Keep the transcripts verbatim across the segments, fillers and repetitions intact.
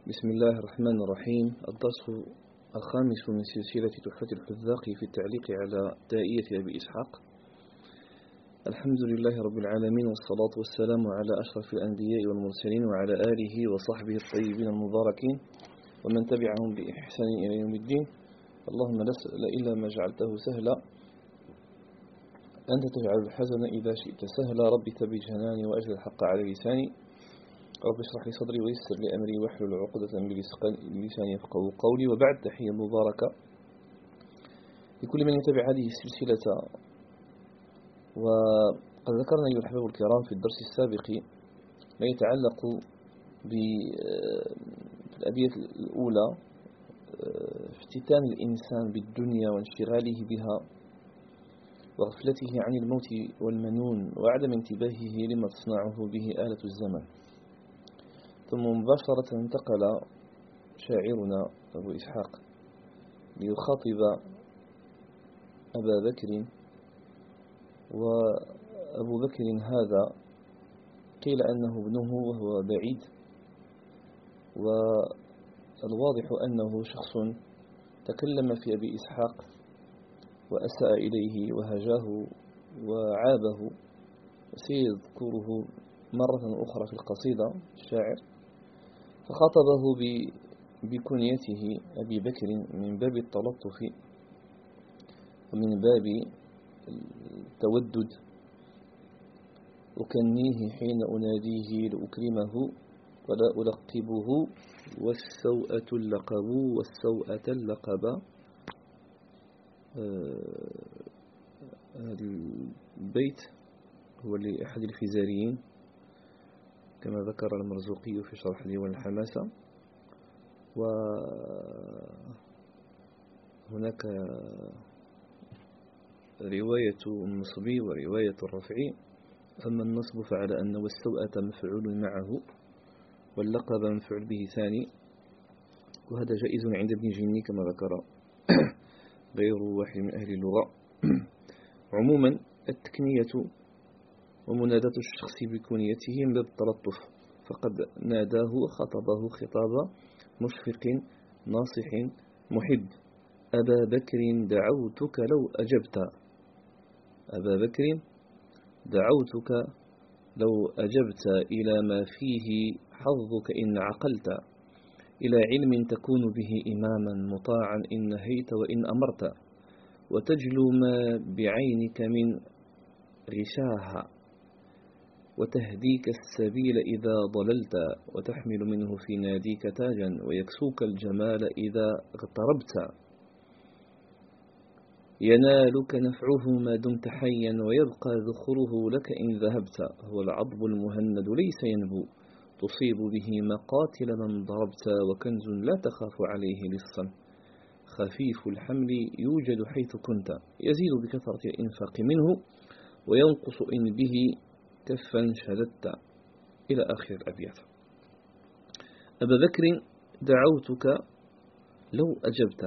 بسم الله الرحمن الرحيم. الدرس الخامس من سلسلة تحفة الحذاق في التعليق على دائية أبي إسحاق. الحمد لله رب العالمين، والصلاة والسلام على أشرف الأنبياء والمرسلين وعلى آله وصحبه الطيبين المباركين ومن تبعهم بإحسان إلى يوم الدين. اللهم لا سهل إلا ما جعلته سهلا، أنت تجعل الحزن إذا شئت سهلا. رب ثبت جناني وأجل الحق على لساني، رب اشرح لي صدري ويسر لي أمري واحلل عقدة من لساني يفقهوا قولي. وبعد، تحية مباركة لكل من يتبع هذه السلسلة. وقد ذكرنا أيها الأحباب الكرام في الدرس السابق ما يتعلق بالأبيات الأولى، افتتان الإنسان بالدنيا وانشغاله بها وغفلته عن الموت والمنون وعدم انتباهه لما تصنعه به آلة الزمن. ثم مباشرة انتقل شاعرنا أبو إسحاق ليخاطب أبا بكر، وأبو بكر هذا قيل أنه ابنه وهو بعيد، والواضح أنه شخص تكلم في أبي إسحاق وأساء إليه وهجاه وعابه، وسيذكره مرة أخرى في القصيدة الشاعر. فخاطبه بكنيته أبي بكر من باب التلطف ومن باب التودد. أكنيه حين أناديه لأكرمه ولا ألقبه، والسوءة اللقب والسوءة اللقب. هذا البيت هو لأحد الفزاريين كما ذكر المرزوقي في شرح ديوان الحماسة. وهناك رواية النصب ورواية الرفع. أما النصب فعلى أن والسوءة مفعول معه واللقب مفعول به ثاني، وهذا جائز عند ابن جني كما ذكر غير واحد من أهل اللغة. عموما التكنية ومناداة الشخص بكنيته من باب التلطف، فقد ناداه وخطبه خطاب مشفق ناصح محب. أبا بكر دعوتك لو أجبت، أبا بكر دعوتك لو أجبت إلى ما فيه حظك إن عقلت، إلى علم تكون به إماما مطاعا إن نهيت وإن أمرت، وتجلو ما بعينك من غشاها وتهديك السبيل إذا ضللت، وتحمل منه في ناديك تاجا ويكسوك الجمال إذا اغتربت. ينالك نفعه ما دمت حيا ويبقى ذخره لك إن ذهبت، هو العضب المهند ليس ينبو تصيب به مقاتل من ضربت، وكنز لا تخاف عليه لصا خفيف الحمل يوجد حيث كنت، يزيد بكثرة الإنفاق منه وينقص إن به كفا شددت، إلى آخر الأبيات. أبا بكر دعوتك لو أجبت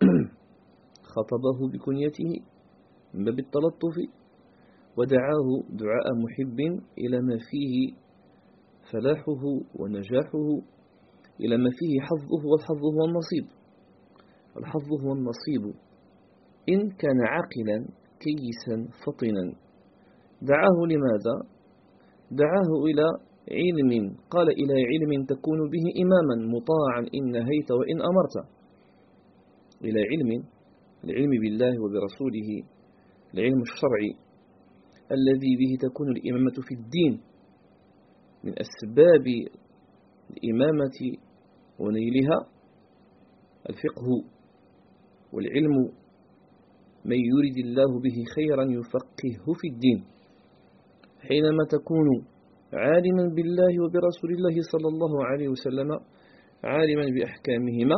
خطبه بكنيته من باب التلطف، ودعاه دعاء محب إلى ما فيه فلاحه ونجاحه، إلى ما فيه حظه، والحظ هو النصيب. الحظ هو النصيب إن كان عاقلا كيسا فطنا. دعاه لماذا؟ دعاه إلى علم، قال إلى علم تكون به إماما مطاعا إن نهيت وإن أمرت. إلى علم، العلم بالله وبرسوله، العلم الشرعي الذي به تكون الإمامة في الدين. من أسباب الإمامة ونيلها الفقه والعلم، من يريد الله به خيرا يفقهه في الدين. حينما تكون عالما بالله وبرسول الله صلى الله عليه وسلم، عالما بأحكامهما،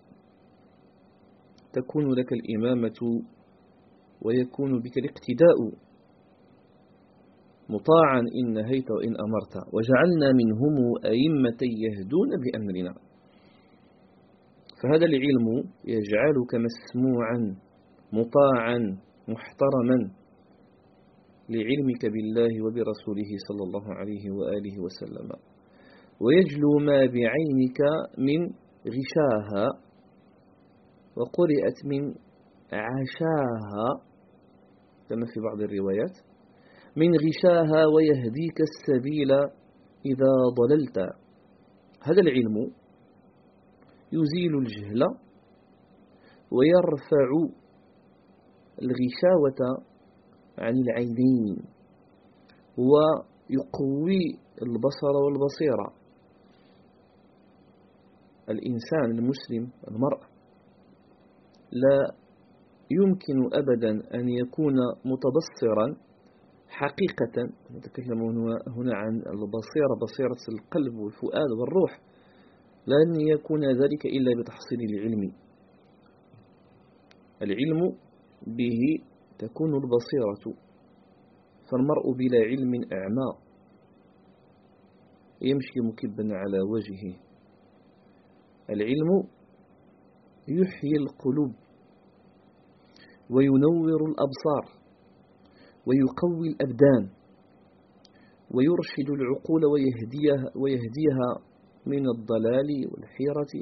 تكون لك الإمامة ويكون بك الاقتداء مطاعا إن نهيت وإن أمرت، وجعلنا منهم أئمة يهدون بأمرنا. فهذا العلم يجعلك مسموعا مطاعا محترما لعلمك بالله وبرسوله صلى الله عليه وآله وسلم. ويجلو ما بعينك من غشاها، وقرئت من عشاها كما في بعض الروايات، من غشاها ويهديك السبيل إذا ضللت. هذا العلم يزيل الجهل ويرفع الغشاوة عن العينين ويقوي البصر والبصيرة. الإنسان المسلم المرء لا يمكن أبدا أن يكون متبصرا حقيقة، نتكلم هنا عن البصيرة، بصيرة القلب والفؤاد والروح، لن يكون ذلك إلا بتحصيل العلم. العلم به تكون البصيرة، فالمرء بلا علم أعمى يمشي مكبا على وجهه. العلم يحيي القلوب وينور الأبصار ويقوي الأبدان ويرشد العقول ويهديها, ويهديها من الضلال والحيرة.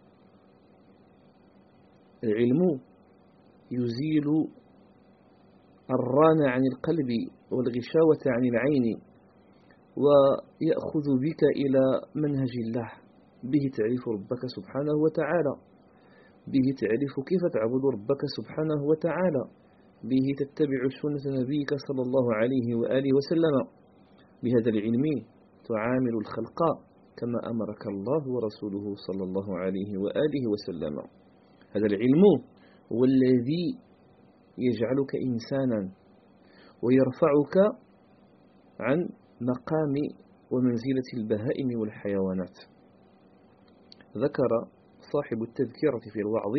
العلم يزيل الران عن القلب والغشاوة عن العين، ويأخذ بك إلى منهج الله. به تعرف ربك سبحانه وتعالى، به تعرف كيف تعبد ربك سبحانه وتعالى، به تتبع سنة نبيك صلى الله عليه وآله وسلم. بهذا العلم تعامل الخلق كما أمرك الله ورسوله صلى الله عليه وآله وسلم. هذا العلم هو الذي يجعلك إنسانا ويرفعك عن مقام ومنزلة البهائم والحيوانات. ذكر صاحب التذكرة في الوعظ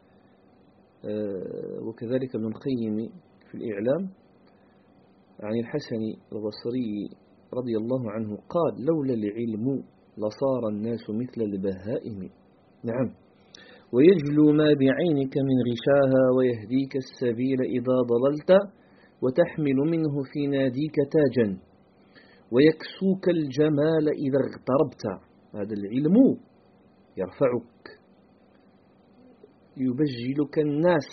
وكذلك ابن القيم في الإعلام عن الحسن البصري رضي الله عنه قال: لولا العلم لصار الناس مثل البهائم. نعم، ويجلو ما بعينك من غشاها ويهديك السبيل إذا ضللت، وتحمل منه في ناديك تاجا ويكسوك الجمال إذا اغتربت. هذا العلم يرفعك، يبجلك الناس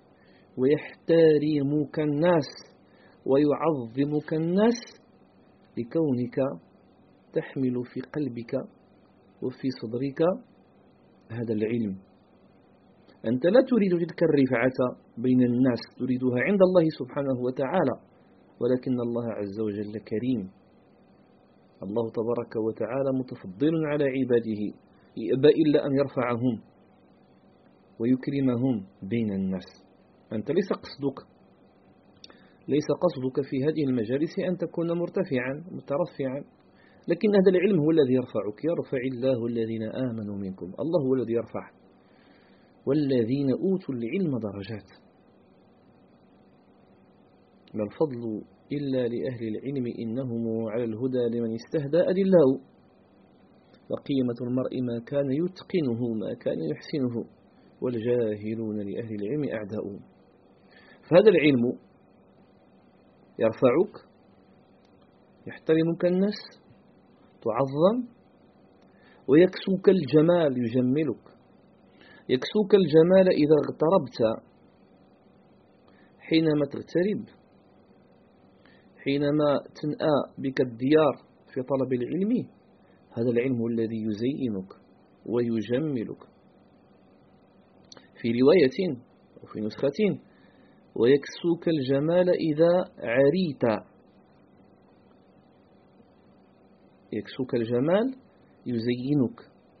ويحترمك الناس ويعظمك الناس لكونك تحمل في قلبك وفي صدرك هذا العلم. أنت لا تريد تلك الرفعة بين الناس، تريدها عند الله سبحانه وتعالى، ولكن الله عز وجل كريم. الله تبارك وتعالى متفضل على عباده، يأبى إلا أن يرفعهم ويكرمهم بين الناس. أنت ليس قصدك ليس قصدك في هذه المجالس أن تكون مرتفعا مترفعا، لكن هذا العلم هو الذي يرفعك. يرفع الله الذين آمنوا منكم، الله هو الذي يرفع، والذين أوتوا العلم درجات. لا الفضل إلا لأهل العلم إنهم على الهدى لمن استهدى أدله، وقيمة المرء ما كان يتقنه ما كان يحسنه، والجاهلون لأهل العلم أعداء. فهذا العلم يرفعك، يحترمك الناس، تعظم، ويكسوك الجمال، يجملك. يكسوك الجمال إذا اغتربت، حينما تغترب، حينما تنأى بك الديار في طلب العلم، هذا العلم الذي يزينك ويجملك. في رواية وفي نسخة: ويكسوك الجمال إذا عريت. يكسوك الجمال يزينك،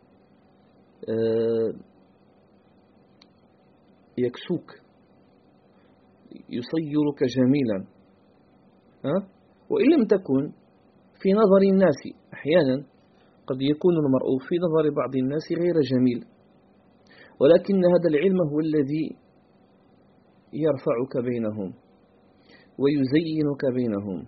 يكسوك يصيرك جميلا. ها؟ وإن لم تكن في نظر الناس، أحيانا قد يكون المرء في نظر بعض الناس غير جميل، ولكن هذا العلم هو الذي يرفعك بينهم ويزينك بينهم.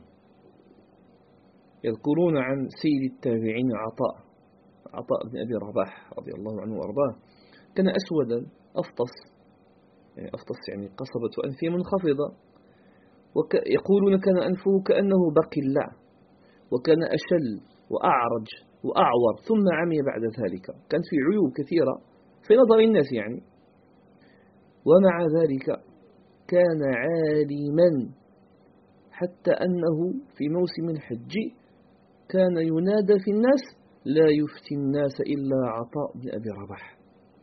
يذكرون عن سيد التابعين عطاء عطاء بن أبي رباح رضي الله عنه وأرضاه، كان أسودا أفطس، يعني أفطس يعني قصبة أنفه منخفضة، ويقولون كان أنفه كأنه بقلاع، وكان أشل وأعرج وأعور ثم عمي بعد ذلك، كانت في عيوب كثيرة في نظر الناس يعني. ومع ذلك كان عالما، حتى أنه في موسم الحج كان ينادى في الناس: لا يفتي الناس إلا عطاء بن أبي رباح.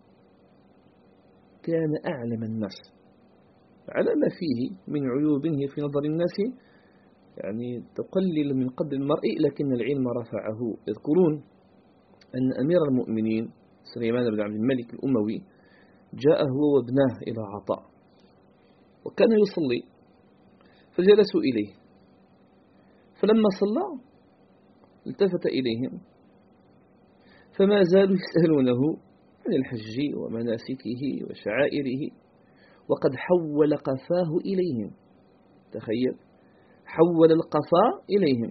كان أعلم الناس على ما فيه من عيوب هي في نظر الناس يعني تقلل من قدر المرء، لكن العلم رفعه. يذكرون أن أمير المؤمنين سليمان بن عبد الملك الأموي جاء هو وابناه إلى عطاء، وكان يصلي، فجلسوا إليه، فلما صلى التفت إليهم فما زالوا يسألونه عن الحج ومناسكه وشعائره، وقد حول قفاه إليهم. تخيل، حول القفا إليهم.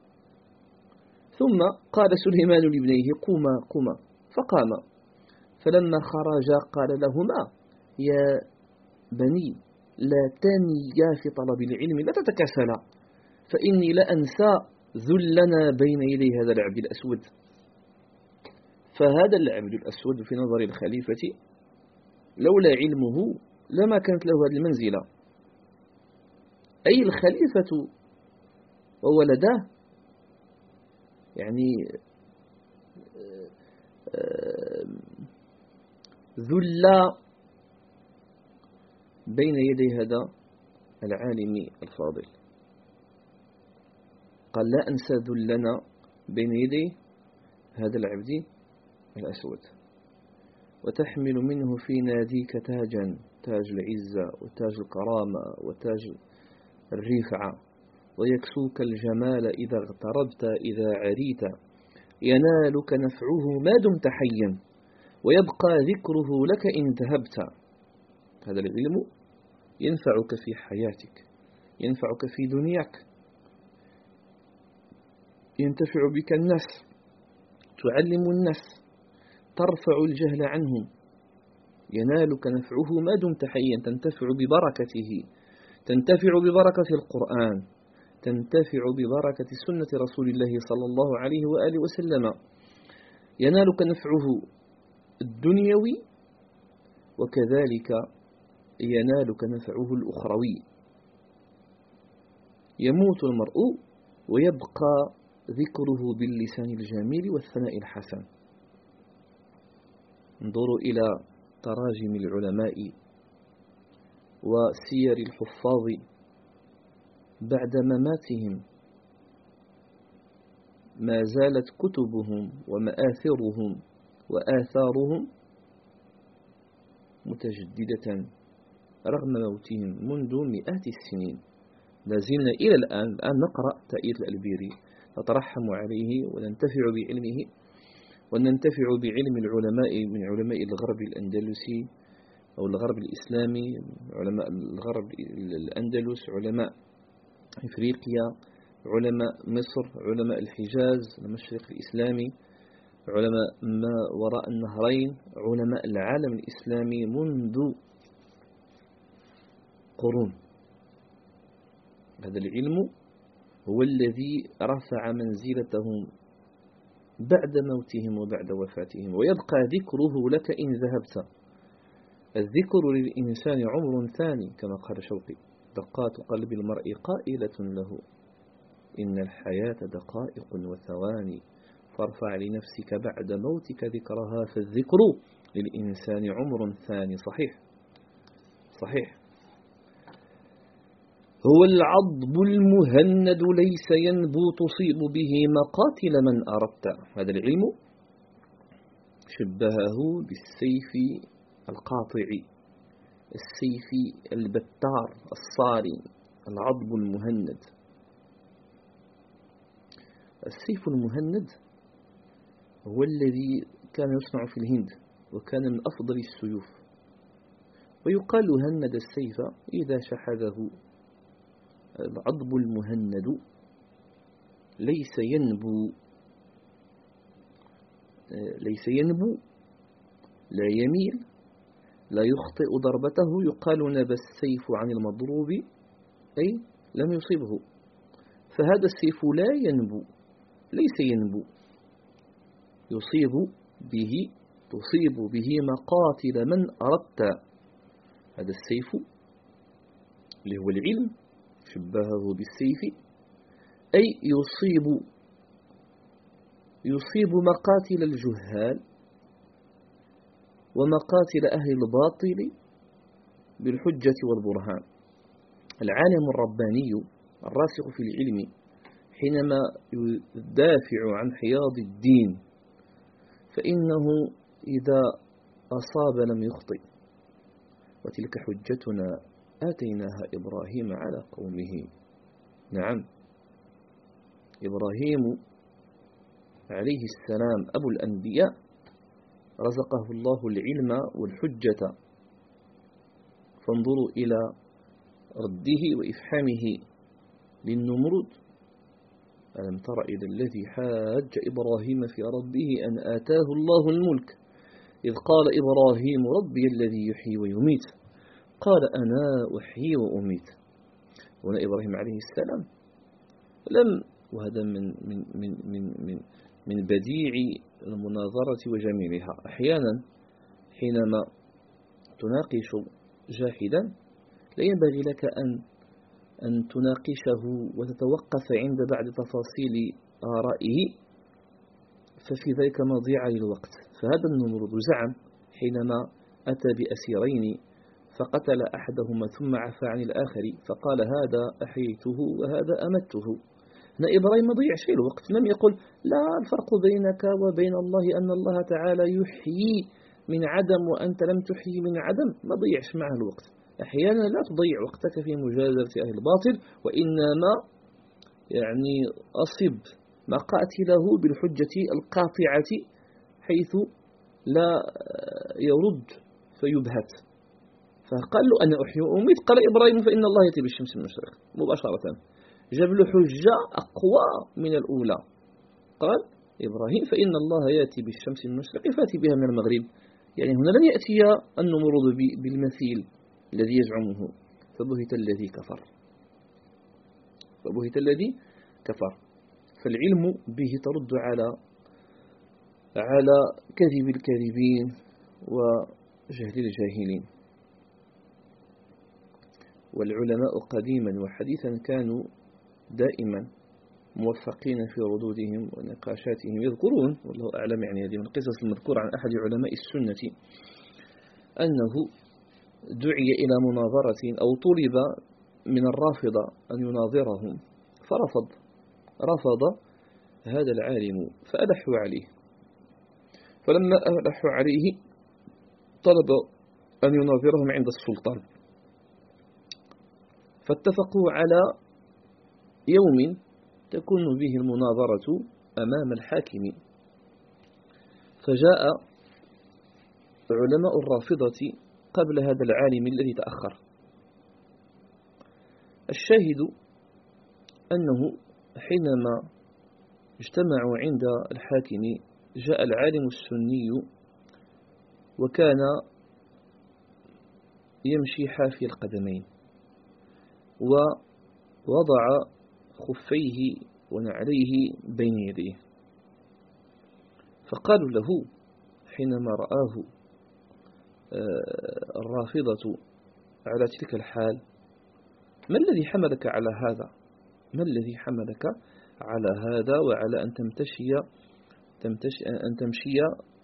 ثم قال سليمان لابنيه: قوما قوما، فقام. فلما خرج قال لهما: يا بني لا تنيا في طلب العلم، لا تتكاسلا، فإني لأنسى ذلنا بين يدي هذا العبد الأسود. فهذا العبد الأسود في نظر الخليفة لولا علمه لما كانت له هذه المنزلة، أي الخليفة وولده يعني ذل بين يدي هذا العالم الفاضل. قال: لا أنسى ذلنا بين يدي هذا العبد الأسود، وتحمل منه في ناديك تاجا، تاج العزة وتاج الكرامة وتاج الرفعة، ويكسوك الجمال إذا اغتربت إذا عريت، ينالك نفعه ما دمت حيا، ويبقى ذكره لك إن ذهبت. هذا العلم ينفعك في حياتك، ينفعك في دنياك، ينتفع بك الناس، تعلم الناس، ترفع الجهل عنهم، ينالك نفعه ما دمت حيا، تنتفع ببركته، تنتفع ببركة القرآن، تنتفع ببركة سنة رسول الله صلى الله عليه وآله وسلم. ينالك نفعه الدنيوي، وكذلك ينالك نفعه الأخروي. يموت المرء ويبقى ذكره باللسان الجميل والثناء الحسن. انظروا إلى تراجم العلماء وسير الحفاظ بعد مماتهم، ما زالت كتبهم ومآثرهم وآثارهم متجددة رغم موتهم منذ مئات السنين. لازلنا إلى الآن الآن نقرأ تأييد الألبيري، نترحم عليه وننتفع بعلمه، وننتفع بعلم العلماء من علماء الغرب الأندلسي أو الغرب الإسلامي، علماء الغرب الأندلس، علماء إفريقيا، علماء مصر، علماء الحجاز، المشرق الإسلامي، علماء ما وراء النهرين، علماء العالم الإسلامي منذ قرون. هذا العلم هو الذي رفع منزلتهم بعد موتهم وبعد وفاتهم، ويبقى ذكره لك إن ذهبت. الذكر للإنسان عمر ثاني كما قال شوقي: دقات قلب المرء قائلة له، إن الحياة دقائق وثواني، فارفع لنفسك بعد موتك ذكرها، فالذكر للإنسان عمر ثاني. صحيح صحيح. هو العضب المهند ليس ينبو تصيب به مقاتل من أردت. هذا العلم شبهه بالسيف القاطع، السيف البتار الصارم، العضب المهند. السيف المهند هو الذي كان يصنع في الهند، وكان من أفضل السيوف، ويقال هند السيف إذا شحذه. العضب المهند ليس ينبو، ليس ينبو، لا يميل، لا يخطئ ضربته. يقال نبى السيف عن المضروب، أي لم يصبه. فهذا السيف لا ينبو، ليس ينبو، يصيب به تصيب به مقاتل من أردت. هذا السيف اللي هو العلم شبهه بالسيف، أي يصيب يصيب مقاتل الجهال ومقاتل أهل الباطل بالحجة والبرهان. العالم الرباني الراسخ في العلم حينما يدافع عن حياض الدين فإنه إذا أصاب لم يخطئ. وتلك حجتنا آتيناها إبراهيم على قومه. نعم، إبراهيم عليه السلام أبو الأنبياء رزقه الله العلم والحجة، فانظروا إلى رده وإفحامه للنمرود: ألم تر إلى الذي حاج إبراهيم في ربه أن آتاه الله الملك إذ قال إبراهيم ربي الذي يحيي ويميت قال أنا أحيي وأميت. هنا إبراهيم عليه السلام لم، وهذا من من من من من, من بديع المناظرة وجميلها، أحيانا حينما تناقش جاحدا لا ينبغي لك أن أن تناقشه وتتوقف عند بعض تفاصيل آرائه، ففي ذلك مضيعة للوقت. فهذا النمرود زعم حينما أتى بأسيرين فقتل أحدهما ثم عفى عن الآخر فقال هذا أحييته وهذا أمته. هنا إبراهيم ما ضيع شيء الوقت، لم يقل لا الفرق بينك وبين الله أن الله تعالى يحيي من عدم وأنت لم تحيي من عدم، ما ضيعش معه الوقت. أحيانا لا تضيع وقتك في مجادلة أهل الباطل، وإنما يعني أصب مقاتله بالحجة القاطعة حيث لا يرد فيبهت. فقال له أنا أحيي وأميت، قال إبراهيم فإن الله يأتي بالشمس من المشرق مباشرة، جاب له حجة أقوى من الأولى. قال إبراهيم فإن الله يأتي بالشمس من المشرق فأتي بها من المغرب. يعني هنا لن يأتي النمرود بالمثيل الذي يزعمه، فبهت الذي كفر فبهت الذي كفر. فالعلم به ترد على على كذب الكاذبين وجهل الجاهلين. والعلماء قديما وحديثا كانوا دائما موفقين في ردودهم ونقاشاتهم. يذكرون والله أعلم، يعني هذه من القصص المذكورة عن أحد علماء السنة أنه دعي إلى مناظرة أو طلب من الرافضة أن يناظرهم فرفض رفض هذا العالم فألحوا عليه. فلما ألحوا عليه طلب أن يناظرهم عند السلطان، فاتفقوا على يوم تكون به المناظرة أمام الحاكم. فجاء علماء الرافضة قبل هذا العالم الذي تأخر. الشاهد أنه حينما اجتمعوا عند الحاكم جاء العالم السني وكان يمشي حافي القدمين ووضع خفيه ونعليه بين يديه. فقالوا له حينما رآه الرافضة على تلك الحال: ما الذي حملك على هذا؟ ما الذي حملك على هذا وعلى أن تمتشي تمتشي أن تمشي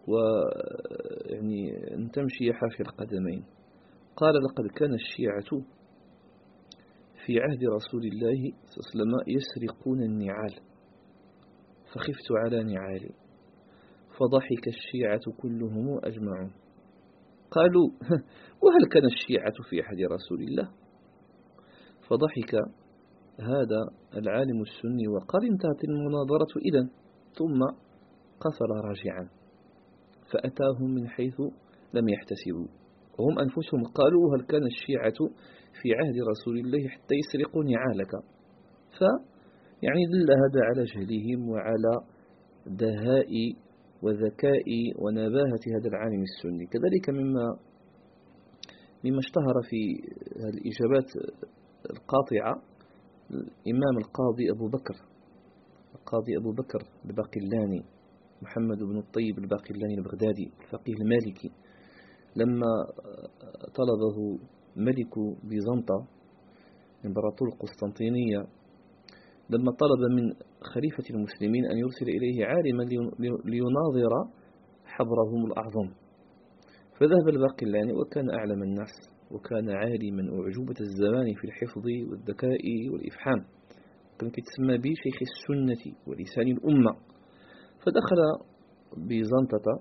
ويعني أن تمشي حافي القدمين؟ قال: لقد كان الشيعة في عهد رسول الله صلى الله عليه وسلم يسرقون النعال فخفت على نعالي فضحك الشيعة كلهم أجمعون. قالوا: وهل كان الشيعة في عهد رسول الله؟ فضحك هذا العالم السني وقال: انتهت المناظرة إذن، ثم قفل راجعا فأتاهم من حيث لم يحتسبوا، وهم أنفسهم قالوا: هل كان الشيعة في عهد رسول الله حتى يسرقوا نعالك؟ فيعني دل هذا على جهلهم وعلى دهاء وذكاء ونباهة هذا العالم السني. كذلك مما مما اشتهر في الإجابات القاطعة الإمام القاضي أبو بكر القاضي أبو بكر الباقلاني محمد بن الطيب الباقلاني البغدادي الفقيه المالكي لما طلبه ملك بيزنطة إمبراطور القسطنطينية، لما طلب من خليفة المسلمين أن يرسل إليه عالما ليناظر حبرهم الأعظم، فذهب الباقلاني وكان أعلم الناس وكان عالما أعجوبة الزمان في الحفظ والذكاء والإفحام، كان يتسمى به شيخ السنة ولسان الأمة. فدخل بيزنطة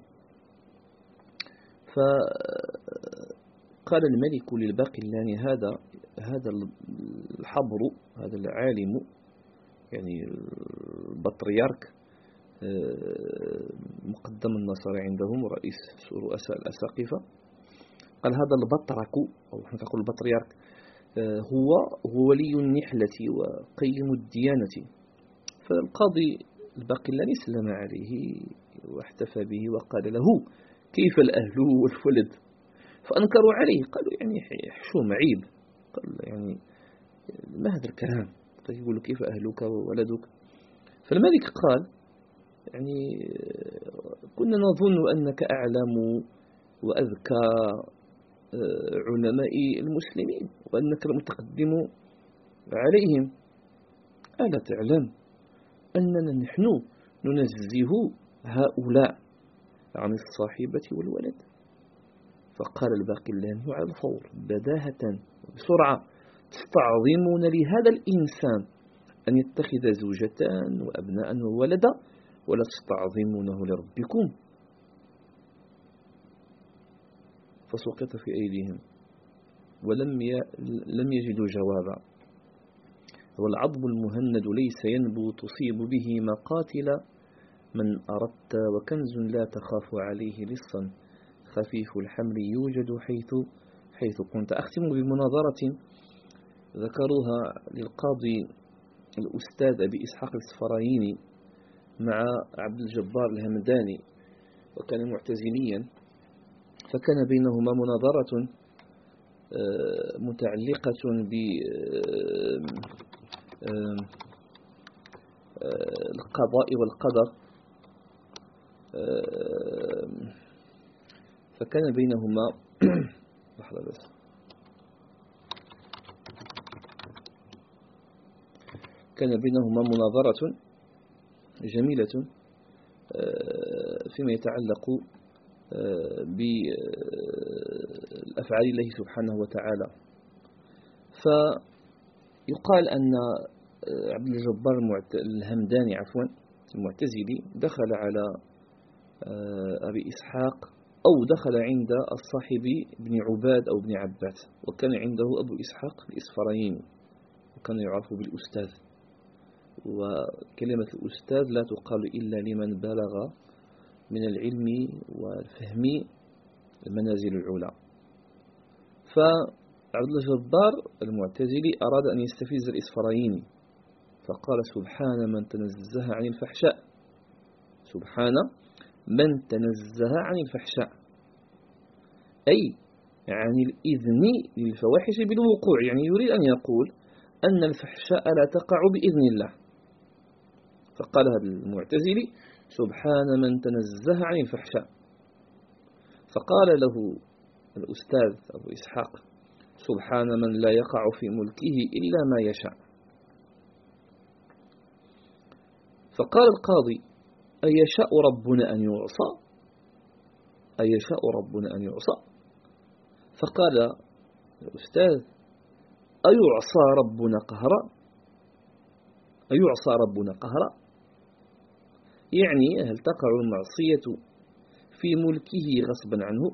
فقال الملك للباقلاني هذا هذا الحبر هذا العالم يعني البطريرك مقدم النصارى عندهم رئيس رؤساء الأساقفة، قال هذا البطرك أو نحن نقول البطريرك هو هو ولي النحلة وقيم الديانة. فالقاضي الباقلاني سلم عليه واحتفى به وقال له كيف الأهل والولد؟ فأنكروا عليه، قالوا يعني حشوم عيب، قال يعني ما هذا الكلام، يقول كيف أهلك وولدك؟ فالملك قال يعني كنا نظن أنك أعلم وأذكى علماء المسلمين وأنك المتقدم عليهم، ألا تعلم أننا نحن ننزه هؤلاء عن الصاحبة والولد؟ فقال الباقلاني على الفور بداهة بسرعة تستعظمون لهذا الإنسان أن يتخذ زوجتان وأبناء وولدا ولا تستعظمونه لربكم؟ فسقط في أيديهم ولم لم يجدوا جوابا. والعضب المهند ليس ينبو تصيب به مقاتل من أردت، وكنز لا تخاف عليه لصا خفيف الحمل يوجد حيث حيث كنت. أختم بمناظرة ذكروها للقاضي الأستاذ أبي إسحاق الإسفرايني مع عبد الجبار الهمداني، وكان معتزليا، فكان بينهما مناظرة متعلقة بالقضاء والقدر، فكان بينهما لحظة بس كان بينهما مناظرة جميلة فيما يتعلق بأفعال الله سبحانه وتعالى. فيقال أن عبد الجبار الهمداني عفوا المعتزلي دخل على أبي إسحاق أو دخل عند الصاحب بن عباد أو بن عباد، وكان عنده أبو إسحاق الإسفرايني وكان يعرف بالأستاذ، وكلمة الأستاذ لا تقال إلا لمن بلغ من العلم والفهم المنازل العلى. فعبد الجبار المعتزلي أراد أن يستفز الإسفرايني فقال سبحان من تنزه عن الفحشاء، سبحان من تنزه عن الفحشاء، أي عن الإذن للفواحش بالوقوع، يعني يريد أن يقول أن الفحشاء لا تقع بإذن الله. فقال هذا المعتزلي سبحان من تنزه عن الفحشاء. فقال له الأستاذ أبو إسحاق سبحان من لا يقع في ملكه إلا ما يشاء. فقال القاضي أيشاء ربنا أن يعصى؟ أيشاء ربنا أن يعصى؟ فقال الأستاذ أيعصى ربنا قهرا؟ أيعصى ربنا قهرا؟ يعني هل تقع المعصية في ملكه غصبا عنه؟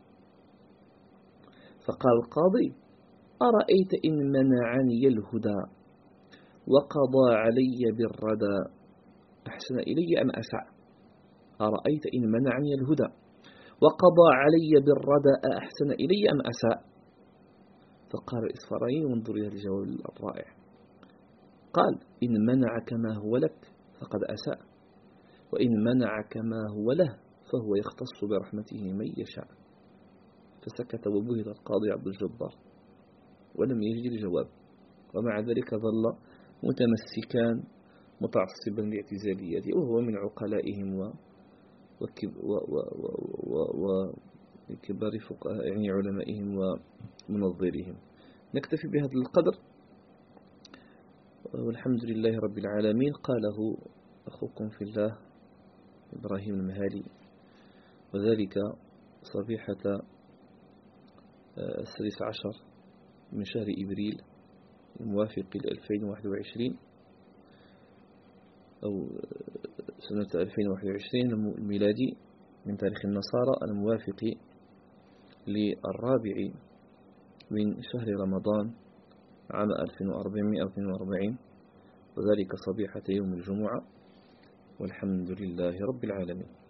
فقال القاضي أرأيت إن منعني الهدى وقضى علي بالردى أحسن إلي أم أساء؟ أرأيت إن منعني الهدى وقضى علي بالردى أحسن إلي أم أساء؟ فقال الإسفرايني وانظر إلى الجواب الرائع، قال إن منعك ما هو لك فقد أساء، وإن منعك ما هو له فهو يختص برحمته من يشاء. فسكت وبهت القاضي عبد الجبار ولم يجد الجواب، ومع ذلك ظل متمسكا متعصبا لاعتزاليته، وهو من عقلائهم و وكبار فقهاء يعني علمائهم ومنظريهم. نكتفي بهذا القدر، والحمد لله رب العالمين. قاله أخوكم في الله إبراهيم المهالي، وذلك صبيحة السادس عشر من شهر إبريل الموافق ل ألفين وواحد وعشرين أو سنة ألفين وواحد وعشرين الميلادي من تاريخ النصارى، الموافق للرابع من شهر رمضان عام ألف وأربعمائة واثنين وأربعين، وذلك صبيحة يوم الجمعة، والحمد لله رب العالمين.